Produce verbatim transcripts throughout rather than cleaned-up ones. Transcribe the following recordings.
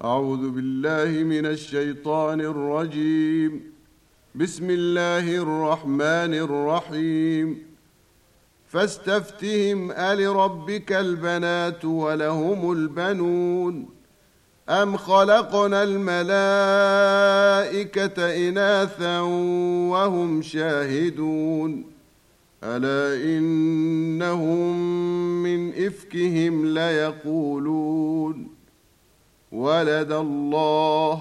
أعوذ بالله من الشيطان الرجيم. بسم الله الرحمن الرحيم. فاستفتهم ألربك البنات ولهم البنون أم خلقنا الملائكة إناثا وهم شاهدون ألا إنهم من إفكهم ليقولون ولد الله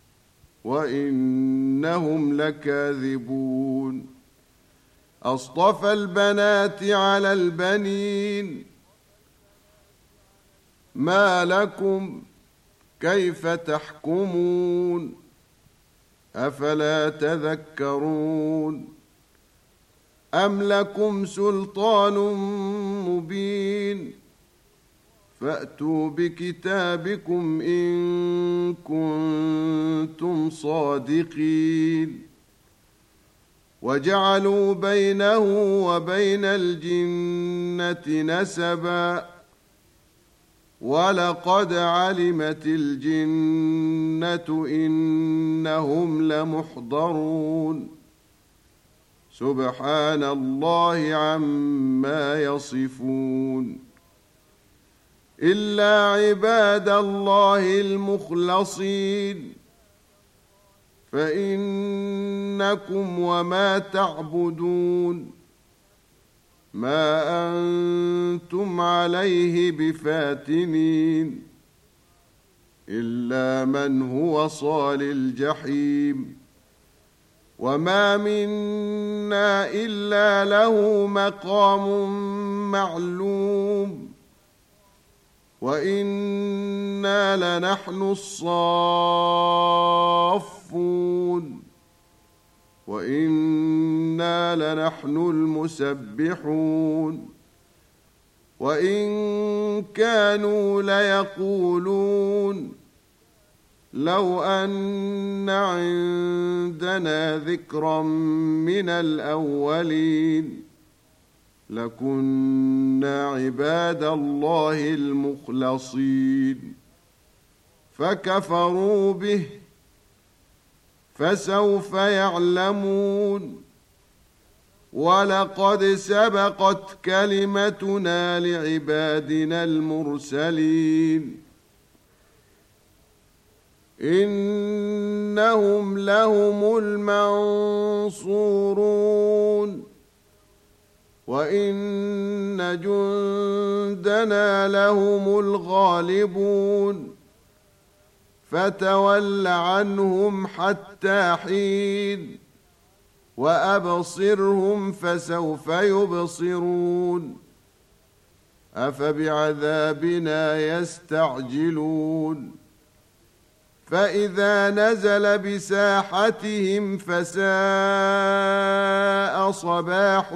وإنهم لكاذبون أصطفى البنات على البنين ما لكم كيف تحكمون أفلا تذكرون أم لكم سلطان مبين فأتوا بكتابكم إن كنتم صادقين وجعلوا بينه وبين الجنة نسبا ولقد علمت الجنة إنهم لمحضرون سبحان الله عما يصفون إلا عباد الله المخلصين فإنكم وما تعبدون ما أنتم عليه بفاتنين إلا من هو صال الجحيم وما منا إلا له مقام معلوم وإنا لنحن الصافون وإنا لنحن المسبحون وإن كانوا ليقولون لو أن عندنا ذكرا من الأولين لكنا عباد الله المخلصين فكفروا به فسوف يعلمون ولقد سبقت كلمتنا لعبادنا المرسلين إنهم لهم المنصورون وإن جندنا لهم الغالبون فتول عنهم حتى حين وأبصرهم فسوف يبصرون أفبعذابنا يستعجلون فإذا نزل بساحتهم فساء صباح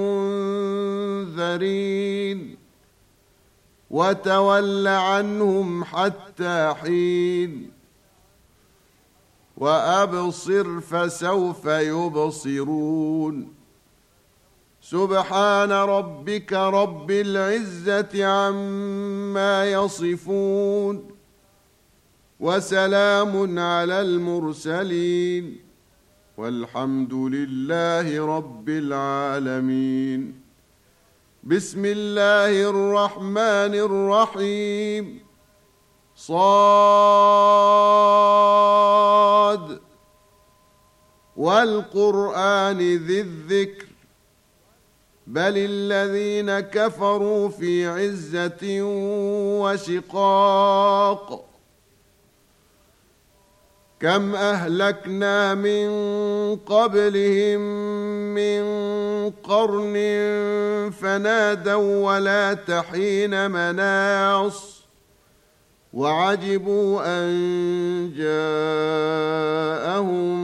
المنذرين وتول عنهم حتى حين وأبصر فسوف يبصرون سبحان ربك رب العزة عما يصفون وسلام على المرسلين والحمد لله رب العالمين. بسم الله الرحمن الرحيم. صاد والقرآن ذي الذكر بل الذين كفروا في عزة وشقاق كم أهلكنا من قبلهم من قرن فنادوا ولا تحين مناص وعجبوا أن جاءهم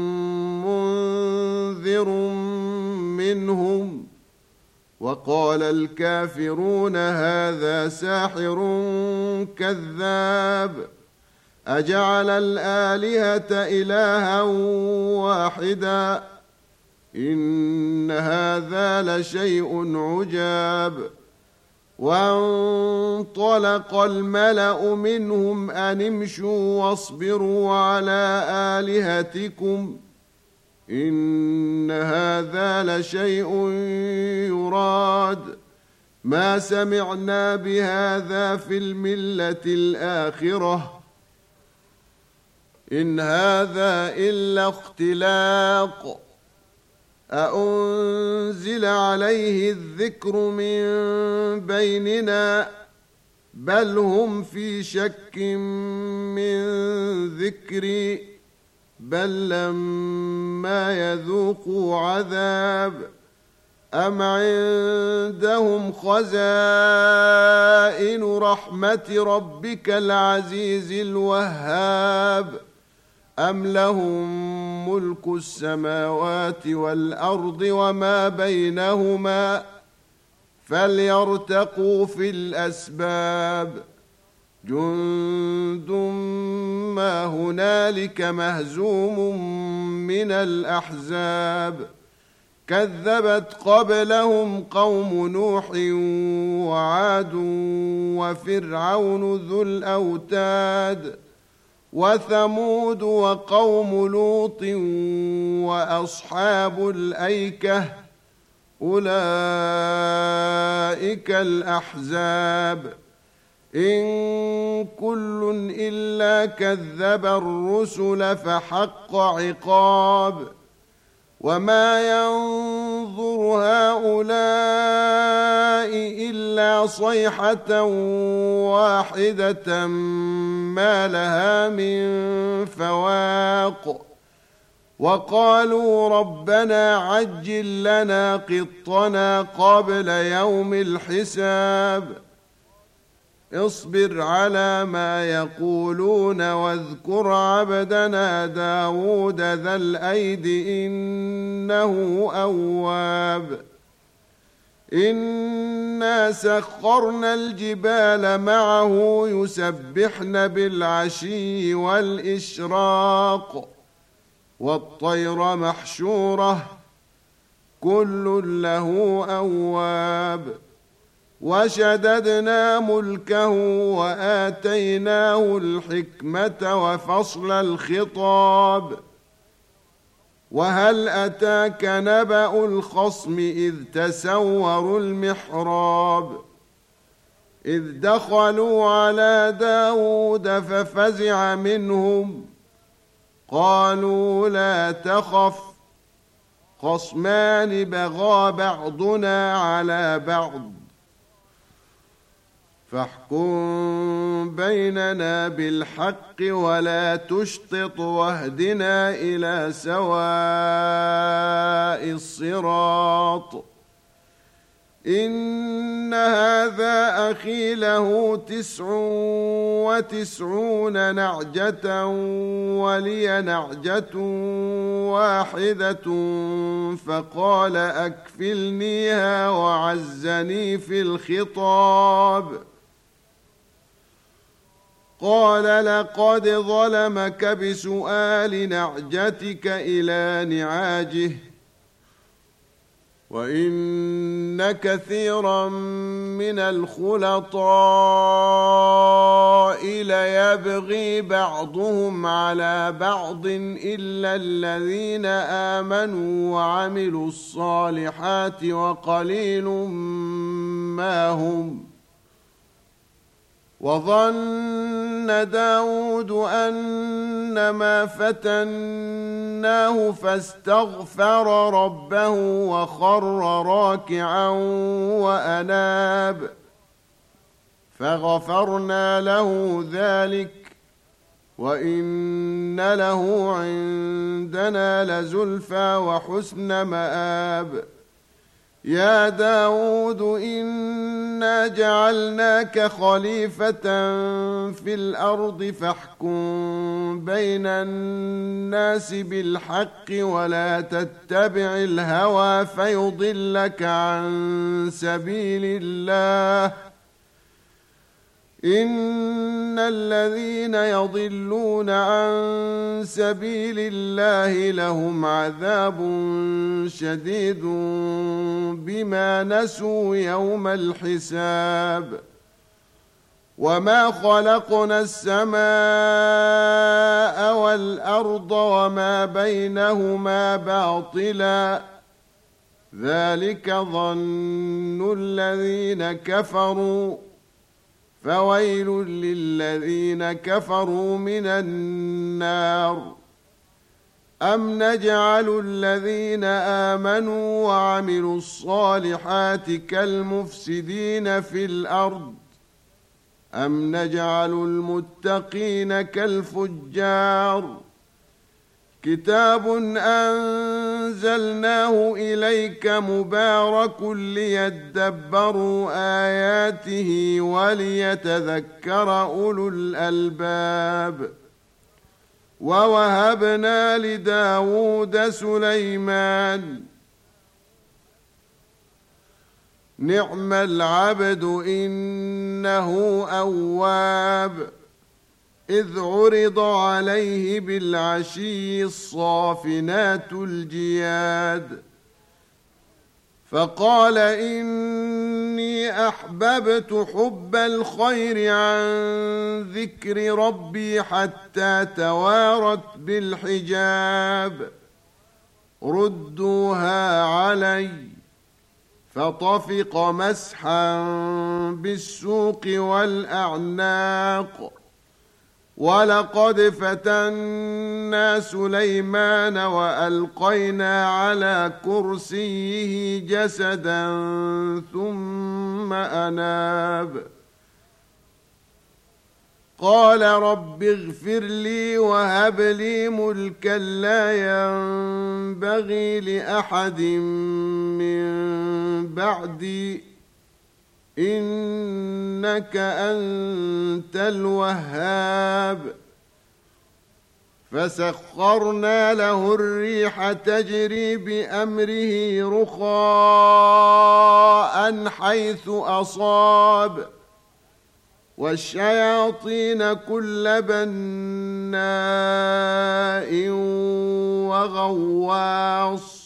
منذر منهم وقال الكافرون هذا ساحر كذاب أجعل الآلهة إلها واحدا إن هذا لشيء عجاب وانطلق الملأ منهم أن امشوا واصبروا على آلهتكم إن هذا لشيء يراد ما سمعنا بهذا في الملة الآخرة إن هذا إلا اختلاق أأنزل عليه الذكر من بيننا بل هم في شك من ذكري بل لما يذوقوا عذاب أم عندهم خزائن رحمة ربك العزيز الوهاب أم لهم ملك السماوات والأرض وما بينهما فليرتقوا في الأسباب جند ما هنالك مهزوم من الأحزاب كذبت قبلهم قوم نوح وعاد وفرعون ذو الأوتاد وثمود وقوم لوط وأصحاب الأيكة أولئك الأحزاب إن كل إلا كذب الرسل فحق عقاب وما ينظر هؤلاء إلا صيحة واحدة ما لها من فواق وقالوا ربنا عجل لنا قطنا قبل يوم الحساب اصبر على ما يقولون واذكر عبدنا داود ذا الأيد إنه أواب إنا سخرنا الجبال معه يسبحن بالعشي والإشراق والطير محشورة كل له أواب وشددنا ملكه وآتيناه الحكمة وفصل الخطاب وهل أتاك نبأ الخصم إذ تسوروا المحراب إذ دخلوا على داود ففزع منهم قالوا لا تخف خصمان بغى بعضنا على بعض فاحكم بيننا بالحق ولا تشطط واهدنا إلى سواء الصراط إن هذا أخي له تسع وتسعون نعجة ولي نعجة واحدة فقال أكفلنيها وعزني في الخطاب قال لقد ظلمك بسؤال نعجتك إلى نعاجه وإن كثيرا من الخلطاء ليبغي بعضهم على بعض إلا الذين آمنوا وعملوا الصالحات وقليل ما هم وظن داود أنما فتناه فاستغفر ربه وخر راكعا وأناب فغفرنا له ذلك وإن له عندنا لزلفى وحسن مآب يا داود إنا جعلناك خليفة في الأرض فاحكم بين الناس بالحق ولا تتبع الهوى فيضلك عن سبيل الله إن الذين يضلون عن سبيل الله لهم عذاب شديد بما نسوا يوم الحساب وما خلقنا السماء والأرض وما بينهما باطلا ذلك ظن الذين كفروا فويل للذين كفروا من النار أم نجعل الذين آمنوا وعملوا الصالحات كالمفسدين في الأرض أم نجعل المتقين كالفجار كتاب أنزلناه إليك مبارك ليدبروا آياته وليتذكر أولو الألباب ووهبنا لداود سليمان نعم العبد إنه أواب إذ عرض عليه بالعشي الصافنات الجياد فقال إني أحببت حب الخير عن ذكر ربي حتى توارت بالحجاب ردوها علي فطفق مسحا بالسوق والأعناق ولقد فتنا سليمان وألقينا على كرسيه جسدا ثم أناب قال رب اغفر لي وهب لي ملكا لا ينبغي لأحد من بعدي إنك أنت الوهاب فسخرنا له الريح تجري بأمره رخاء حيث أصاب والشياطين كل بناء وغواص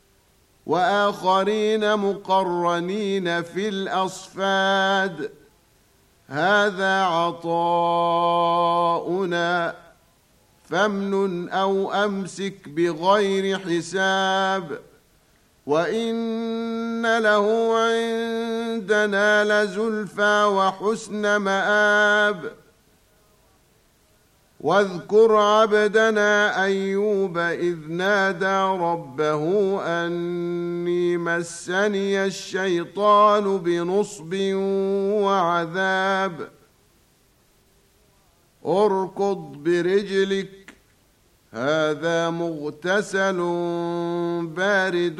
وآخرين مقرنين في الأصفاد هذا عطاؤنا فامنن أو أمسك بغير حساب وإن له عندنا لزلفى وحسن مآب واذكر عبدنا أيوب إذ نادى ربه أني مسني الشيطان بنصب وعذاب اركض برجلك هذا مغتسل بارد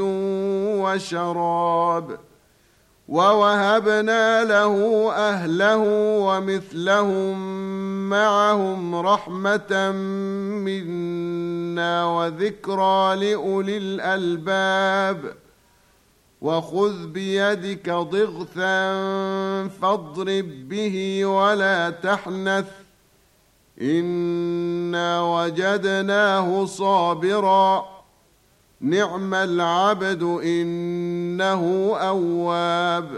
وشراب ووهبنا له أهله ومثلهم معهم رحمة منا وذكرى لأولي الألباب وخذ بيدك ضغثا فاضرب به ولا تحنث إنا وجدناه صابرا نعم العبد إنه أواب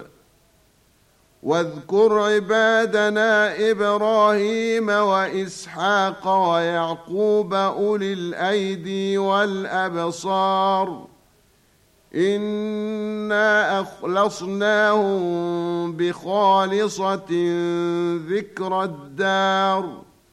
واذكر عبادنا إبراهيم وإسحاق ويعقوب أولي الأيدي والأبصار إنا أخلصناهم بخالصة ذكر الدار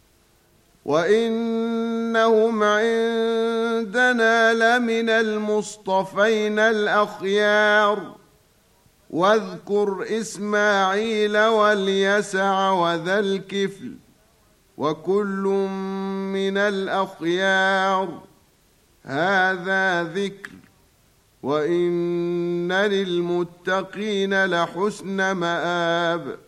وإنهم عندنا لمن المصطفين الأخيار واذكر إسماعيل واليسع وذا الكفل وكل من الأخيار هذا ذكر وإن للمتقين لحسن مآب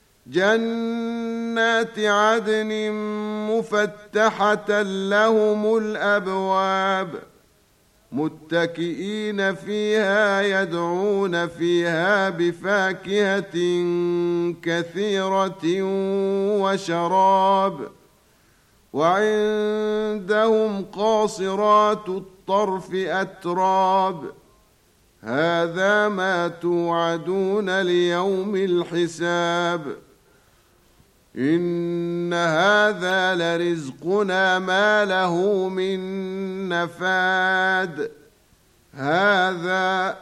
جنات عدن مفتحة لهم الأبواب متكئين فيها يدعون فيها بفاكهة كثيرة وشراب. وعندهم قاصرات الطرف أتراب. هذا ما توعدون ليوم الحساب. إن هذا لرزقنا ما له من نفاد. هذا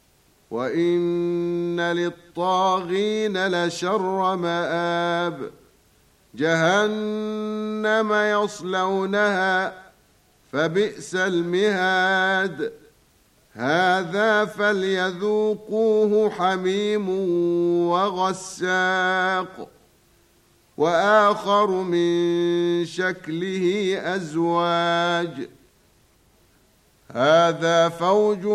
وإن للطاغين لشر مآب. جهنم يصلونها فبئس المهاد. هذا فليذوقوه حميم وغساق وآخر من شكله أزواج. هذا فوج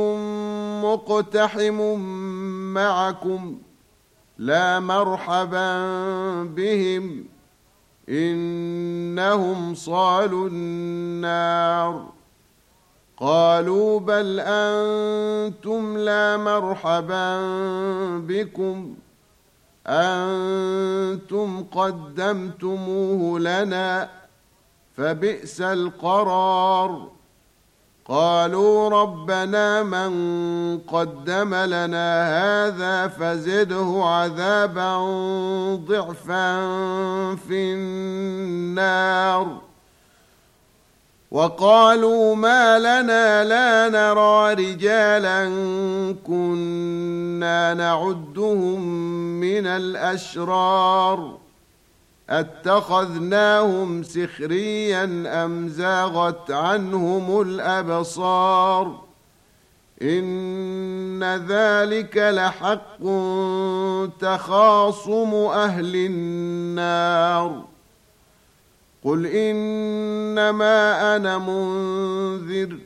مقتحم معكم لا مرحبا بهم إنهم صالوا النار. قالوا بل أنتم لا مرحبا بكم أنتم قدمتموه لنا فبئس القرار. قالوا ربنا من قدم لنا هذا فزده عذابا ضعفا في النار. وقالوا ما لنا لا نرى رجالا كنا نعدهم من الأشرار أتخذناهم سخريا أم زاغت عنهم الأبصار. إن ذلك لحق تخاصم أهل النار. قل إنما أنا منذر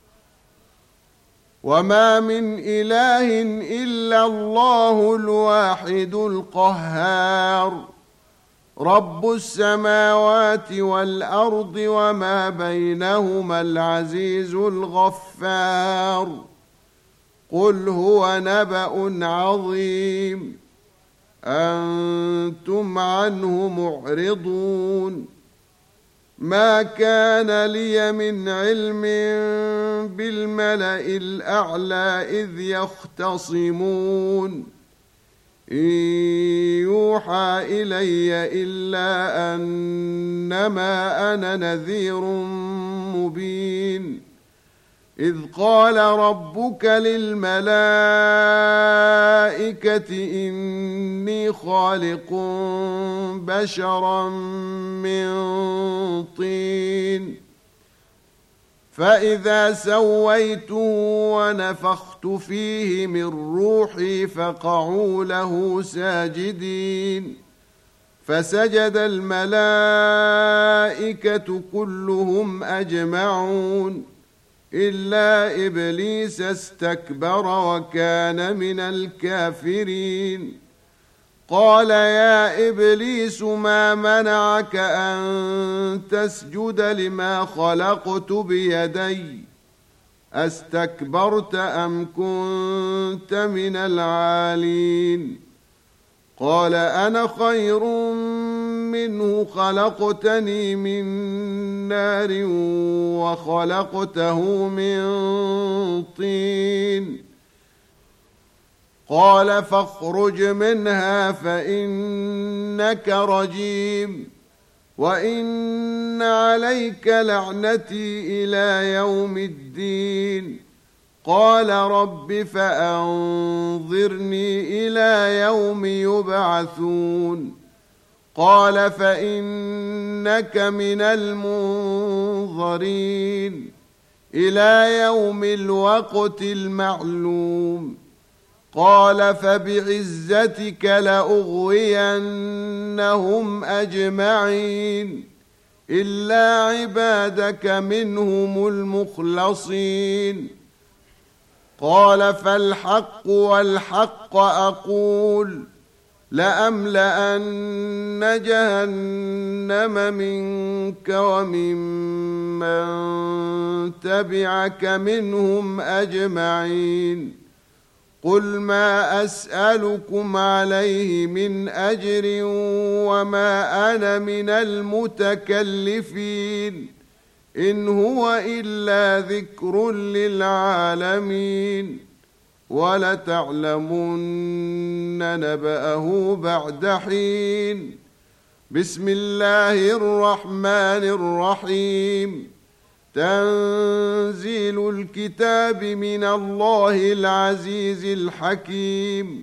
وما من إله إلا الله الواحد القهار. رب السماوات والأرض وما بينهما العزيز الغفار. قل هو نبأ عظيم أنتم عنه معرضون. ما كان لي من علم بالملأ الأعلى إذ يختصمون إن يوحى إلي إلا أنما أنا نذير مبين. إذ قال ربك للملائكة إني خالق بشرا من طين فإذا سويته ونفخت فيه من روحي فقعوا له ساجدين. فسجد الملائكة كلهم أجمعون إلا إبليس استكبر وكان من الكافرين. قال يا إبليس ما منعك أن تسجد لما خلقت بيدي أستكبرت أم كنت من العالين؟ قال أنا خير منه خلقتني من نار وخلقته من طين. قال فاخرج منها فإنك رجيم وإن عليك لعنتي إلى يوم الدين. قال رب فأنظرني إلى يوم يبعثون. قال فإنك من المنظرين إلى يوم الوقت المعلوم. قال فبعزتك لأغوينهم أجمعين إلا عبادك منهم المخلصين. قال فالحق والحق أقول لأملأن جهنم منك وممن تبعك منهم أجمعين. قل ما أسألكم عليه من أجر وما أنا من المتكلفين، إن هو إلا ذكر للعالمين. ولتعلمن نبأه بعد حين. بسم الله الرحمن الرحيم. تنزيل الكتاب من الله العزيز الحكيم.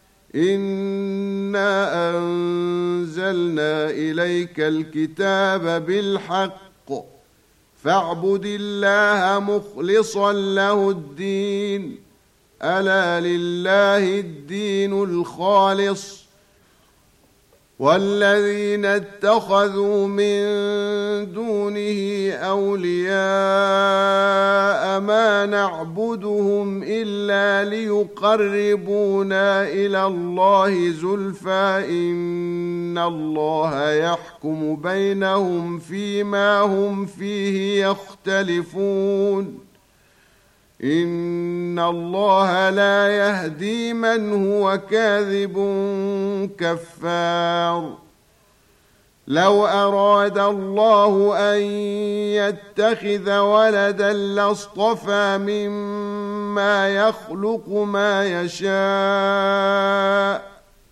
إنا أنزلنا إليك الكتاب بالحق فاعبد الله مخلصا له الدين. ألا لله الدين الخالص. والذين اتخذوا من دونه أولياء ما نعبدهم إلا ليقربونا إلى الله زلفى إن الله يحكم بينهم فيما هم فيه يختلفون. إن الله لا يهدي من هو كاذب كفار. لو أراد الله أن يتخذ ولدا لاصطفى مما يخلق ما يشاء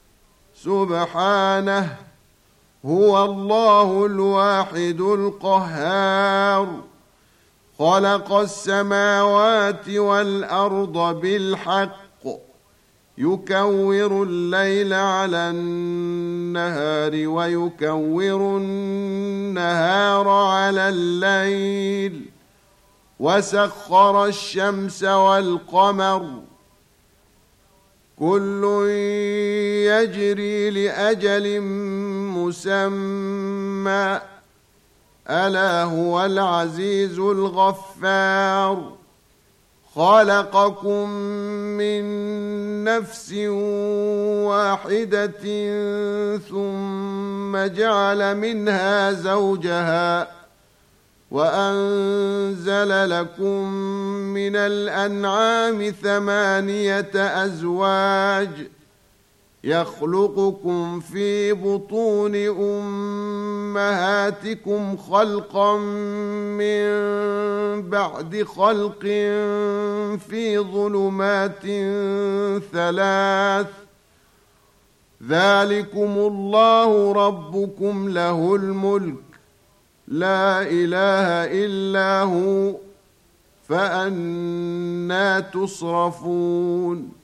سبحانه، هو الله الواحد القهار. خلق السماوات والأرض بالحق يكور الليل على النهار ويكور النهار على الليل وسخر الشمس والقمر كل يجري لأجل مسمى ألا هو العزيز الغفار. خلقكم من نفس واحدة ثم جعل منها زوجها وأنزل لكم من الأنعام ثمانية أزواج يخلقكم في بطون أمهاتكم خلقا من بعد خلق في ظلمات ثلاث ذلكم الله ربكم له الملك لا إله إلا هو فأنى تصرفون.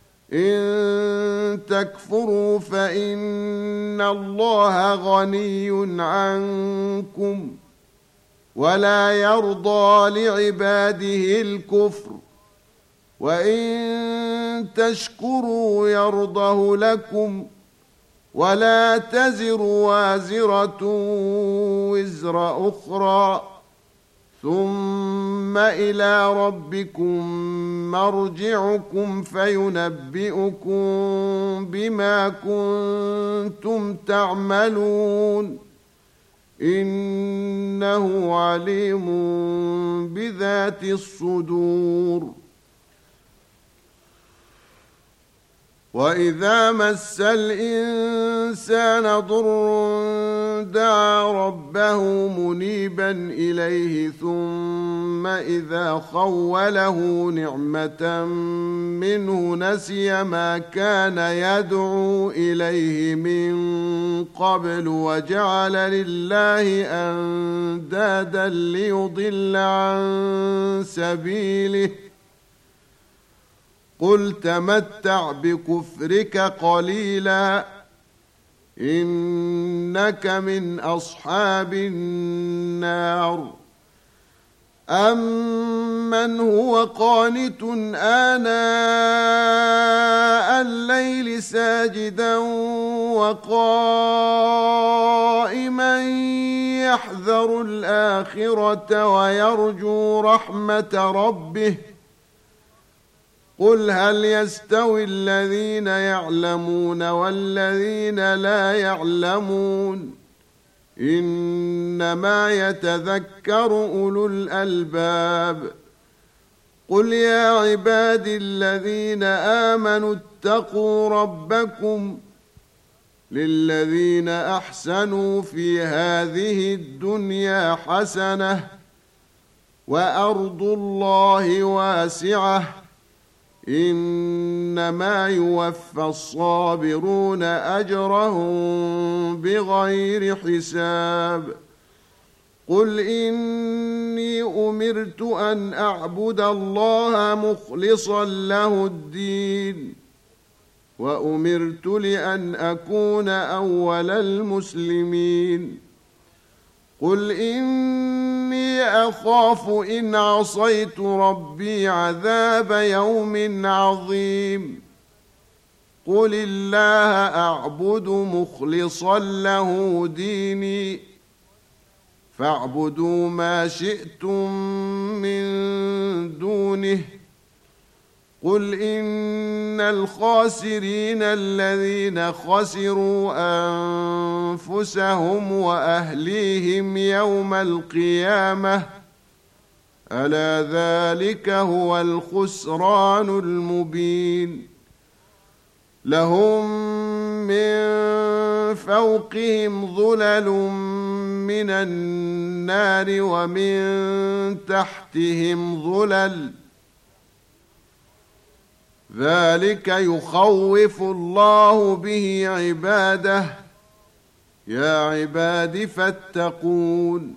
إن تكفروا فإن الله غني عنكم ولا يرضى لعباده الكفر وإن تشكروا يرضه لكم ولا تزر وازرة وزر أخرى ثم إلى ربكم مرجعكم فينبئكم بما كنتم تعملون إنه عليم بذات الصدور. وإذا مس الإنسان ضر دعا ربه منيبا إليه ثم إذا خوله نعمة منه نسي ما كان يدعو إليه من قبل وجعل لله أندادا ليضل عن سبيله قل تمتع بكفرك قليلا إنك من أصحاب النار. أمن هو قانت آناء الليل ساجدا وقائما يحذر الآخرة ويرجو رحمة ربه قل هل يستوي الذين يعلمون والذين لا يعلمون إنما يتذكر أولو الألباب قل يا عبادي الذين آمنوا اتقوا ربكم للذين أحسنوا في هذه الدنيا حسنة وأرض الله واسعة إنما يوفى الصابرون أجرهم بغير حساب قل إني أمرت أن أعبد الله مخلصا له الدين وأمرت لأن أكون أول المسلمين قل إني أخاف إن عصيت ربي عذاب يوم عظيم قل الله أعبد مخلصا له ديني فاعبدوا ما شئتم من دونه قل إن الخاسرين الذين خسروا أنفسهم وأهليهم يوم القيامة ألا ذلك هو الخسران المبين لهم من فوقهم ظلل من النار ومن تحتهم ظلل ذلك يخوف الله به عباده يا عباد فاتقون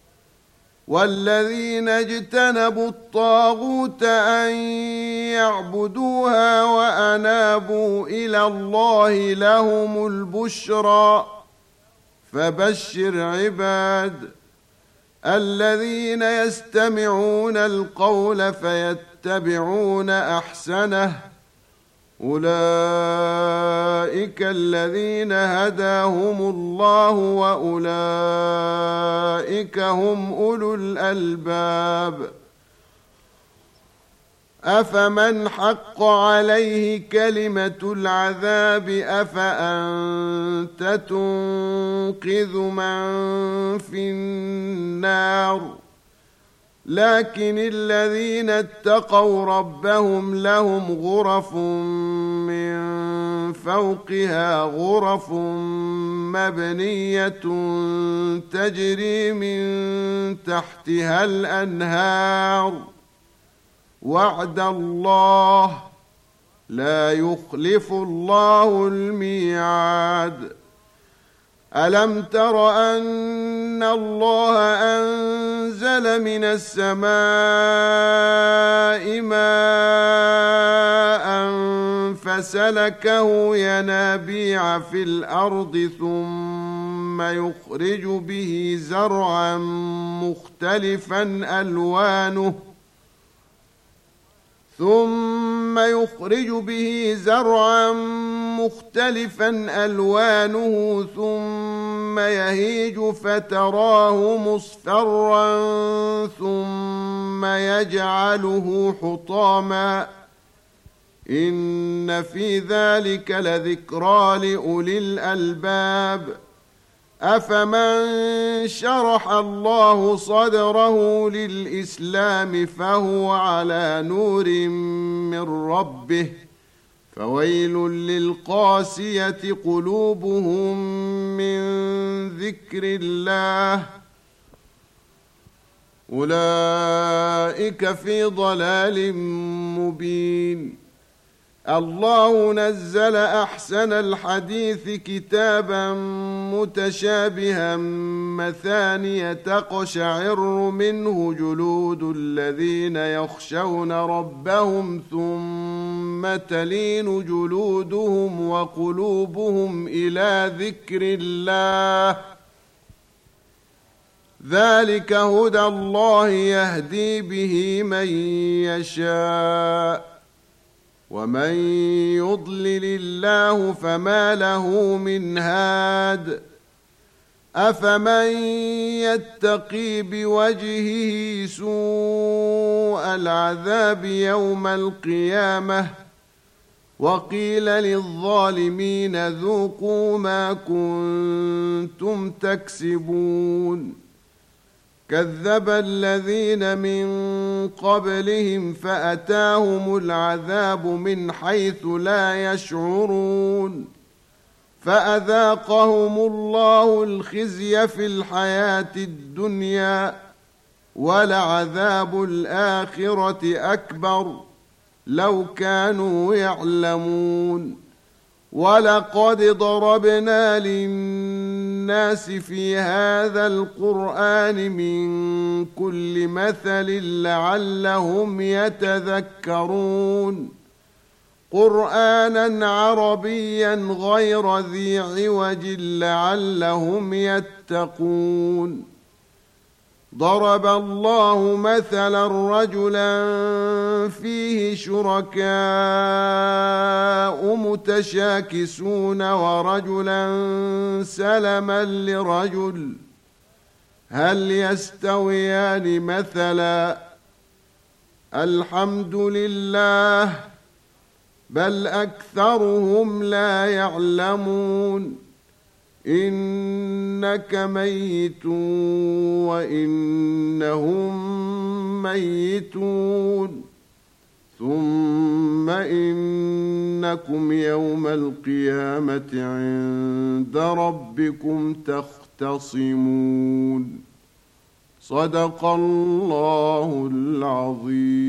والذين اجتنبوا الطاغوت أن يعبدوها وأنابوا إلى الله لهم البشرى فبشر عباد الذين يستمعون القول فيتبعون أحسنه أولئك الذين هداهم الله وأولئك هم أولو الألباب أفمن حق عليه كلمة العذاب أفأنت تنقذ من في النار لكن الذين اتقوا ربهم لهم غرف من فوقها غرف مبنية تجري من تحتها الأنهار وعد الله لا يخلف الله الميعاد ألم تر أن الله أنزل من السماء ماء فسلكه ينابيع في الأرض ثم يخرج به زرعا مختلفا ألوانه ثم يخرج به زرعا مختلفا ألوانه ثم يهيج فتراه مصفرا ثم يجعله حطاما إن في ذلك لذكرى لأولي الألباب أفمن شرح الله صدره للإسلام فهو على نور من ربه فويل للقاسية قلوبهم من ذكر الله أولئك في ضلال مبين الله نزل أحسن الحديث كتابا متشابها مثانية تقشعر منه جلود الذين يخشون ربهم ثم تلين جلودهم وقلوبهم إلى ذكر الله ذلك هدى الله يهدي به من يشاء ومن يضلل الله فما له من هاد أفمن يتقي بوجهه سوء العذاب يوم القيامة وقيل للظالمين ذوقوا ما كنتم تكسبون كذب الذين من قبلهم فأتاهم العذاب من حيث لا يشعرون فأذاقهم الله الخزي في الحياة الدنيا ولعذاب الآخرة أكبر لو كانوا يعلمون ولقد ضربنا للناس في هذا القرآن من كل مثل لعلهم يتذكرون قرآنا عربيا غير ذي عوج لعلهم يتقون ضرب الله مثلا رجلا فيه شركاء متشاكسون ورجلا سلما لرجل هل يستويان مثلا الحمد لله بل أكثرهم لا يعلمون إنك ميت وإنهم ميتون ثم إنكم يوم القيامة عند ربكم تختصمون صدق الله العظيم.